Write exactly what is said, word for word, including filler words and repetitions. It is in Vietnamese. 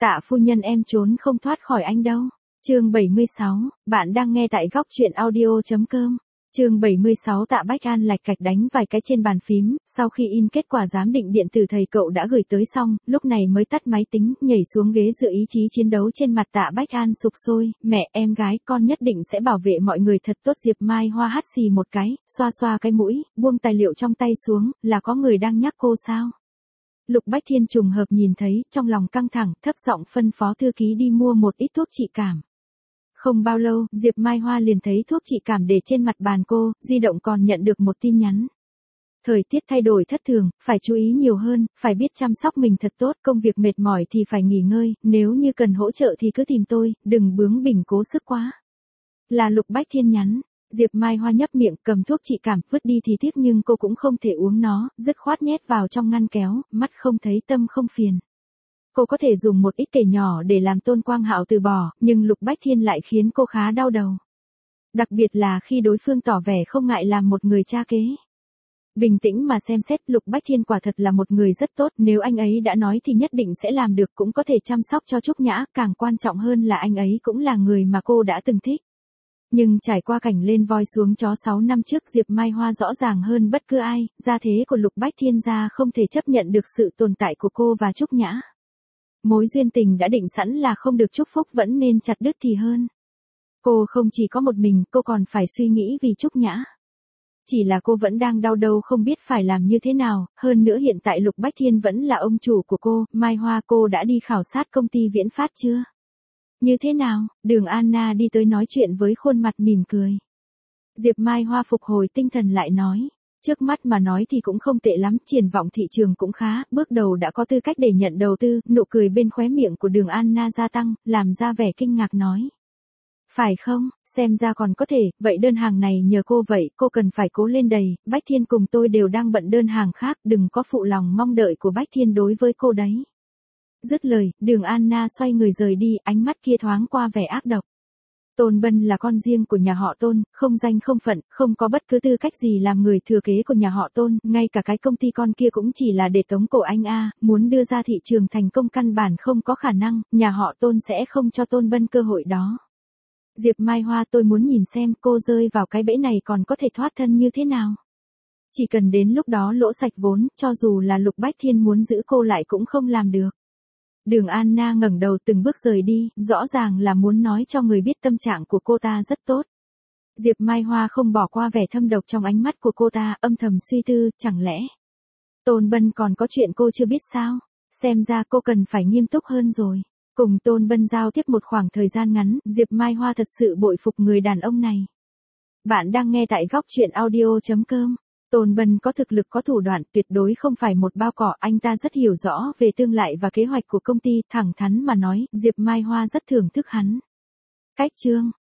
Tạ phu nhân em trốn không thoát khỏi anh đâu. Chương bảy mươi sáu, bạn đang nghe tại góc truyện audio.com. Chương bảy mươi sáu. Tạ Bách An lạch cạch đánh vài cái trên bàn phím, sau khi in kết quả giám định điện tử thầy cậu đã gửi tới xong, lúc này mới tắt máy tính, nhảy xuống ghế dựa ý chí chiến đấu trên mặt Tạ Bách An sục sôi, mẹ, em gái, con nhất định sẽ bảo vệ mọi người thật tốt. Diệp Mai Hoa hắt xì một cái, xoa xoa cái mũi, buông tài liệu trong tay xuống, là có người đang nhắc cô sao? Lục Bách Thiên trùng hợp nhìn thấy, trong lòng căng thẳng, thấp giọng phân phó thư ký đi mua một ít thuốc trị cảm. Không bao lâu, Diệp Mai Hoa liền thấy thuốc trị cảm để trên mặt bàn cô, di động còn nhận được một tin nhắn. Thời tiết thay đổi thất thường, phải chú ý nhiều hơn, phải biết chăm sóc mình thật tốt, công việc mệt mỏi thì phải nghỉ ngơi, nếu như cần hỗ trợ thì cứ tìm tôi, đừng bướng bỉnh cố sức quá. Là Lục Bách Thiên nhắn. Diệp Mai Hoa nhấp miệng, cầm thuốc trị cảm, vứt đi thì tiếc nhưng cô cũng không thể uống nó, dứt khoát nhét vào trong ngăn kéo, mắt không thấy tâm không phiền. Cô có thể dùng một ít kể nhỏ để làm Tôn Quang Hạo từ bỏ, nhưng Lục Bách Thiên lại khiến cô khá đau đầu. Đặc biệt là khi đối phương tỏ vẻ không ngại làm một người cha kế. Bình tĩnh mà xem xét, Lục Bách Thiên quả thật là một người rất tốt, nếu anh ấy đã nói thì nhất định sẽ làm được, cũng có thể chăm sóc cho Trúc Nhã, càng quan trọng hơn là anh ấy cũng là người mà cô đã từng thích. Nhưng trải qua cảnh lên voi xuống chó sáu năm trước, Diệp Mai Hoa rõ ràng hơn bất cứ ai, gia thế của Lục Bách Thiên gia không thể chấp nhận được sự tồn tại của cô và Trúc Nhã. Mối duyên tình đã định sẵn là không được chúc phúc vẫn nên chặt đứt thì hơn. Cô không chỉ có một mình, cô còn phải suy nghĩ vì Trúc Nhã. Chỉ là cô vẫn đang đau đầu không biết phải làm như thế nào, hơn nữa hiện tại Lục Bách Thiên vẫn là ông chủ của cô. Mai Hoa, cô đã đi khảo sát công ty Viễn Phát chưa? Như thế nào? Đường Anna đi tới nói chuyện với khuôn mặt mỉm cười. Diệp Mai Hoa phục hồi tinh thần lại nói. Trước mắt mà nói thì cũng không tệ lắm, triển vọng thị trường cũng khá, bước đầu đã có tư cách để nhận đầu tư. Nụ cười bên khóe miệng của Đường Anna gia tăng, làm ra vẻ kinh ngạc nói. Phải không, xem ra còn có thể, vậy đơn hàng này nhờ cô vậy, cô cần phải cố lên đầy, Bách Thiên cùng tôi đều đang bận đơn hàng khác, đừng có phụ lòng mong đợi của Bách Thiên đối với cô đấy. Dứt lời, Đường Anna xoay người rời đi, ánh mắt kia thoáng qua vẻ ác độc. Tôn Bân là con riêng của nhà họ Tôn, không danh không phận, không có bất cứ tư cách gì làm người thừa kế của nhà họ Tôn, ngay cả cái công ty con kia cũng chỉ là để tống cổ anh a, muốn đưa ra thị trường thành công căn bản không có khả năng, nhà họ Tôn sẽ không cho Tôn Bân cơ hội đó. Diệp Mai Hoa, tôi muốn nhìn xem cô rơi vào cái bẫy này còn có thể thoát thân như thế nào. Chỉ cần đến lúc đó lỗ sạch vốn, cho dù là Lục Bách Thiên muốn giữ cô lại cũng không làm được. Đường Anna ngẩng đầu từng bước rời đi, rõ ràng là muốn nói cho người biết tâm trạng của cô ta rất tốt. Diệp Mai Hoa không bỏ qua vẻ thâm độc trong ánh mắt của cô ta, âm thầm suy tư, chẳng lẽ Tôn Bân còn có chuyện cô chưa biết sao? Xem ra cô cần phải nghiêm túc hơn rồi. Cùng Tôn Bân giao tiếp một khoảng thời gian ngắn, Diệp Mai Hoa thật sự bội phục người đàn ông này. Bạn đang nghe tại góc truyện audio.com. Tôn Bân có thực lực có thủ đoạn, tuyệt đối không phải một bao cỏ, anh ta rất hiểu rõ về tương lai và kế hoạch của công ty, thẳng thắn mà nói, Diệp Mai Hoa rất thưởng thức hắn. Cách chương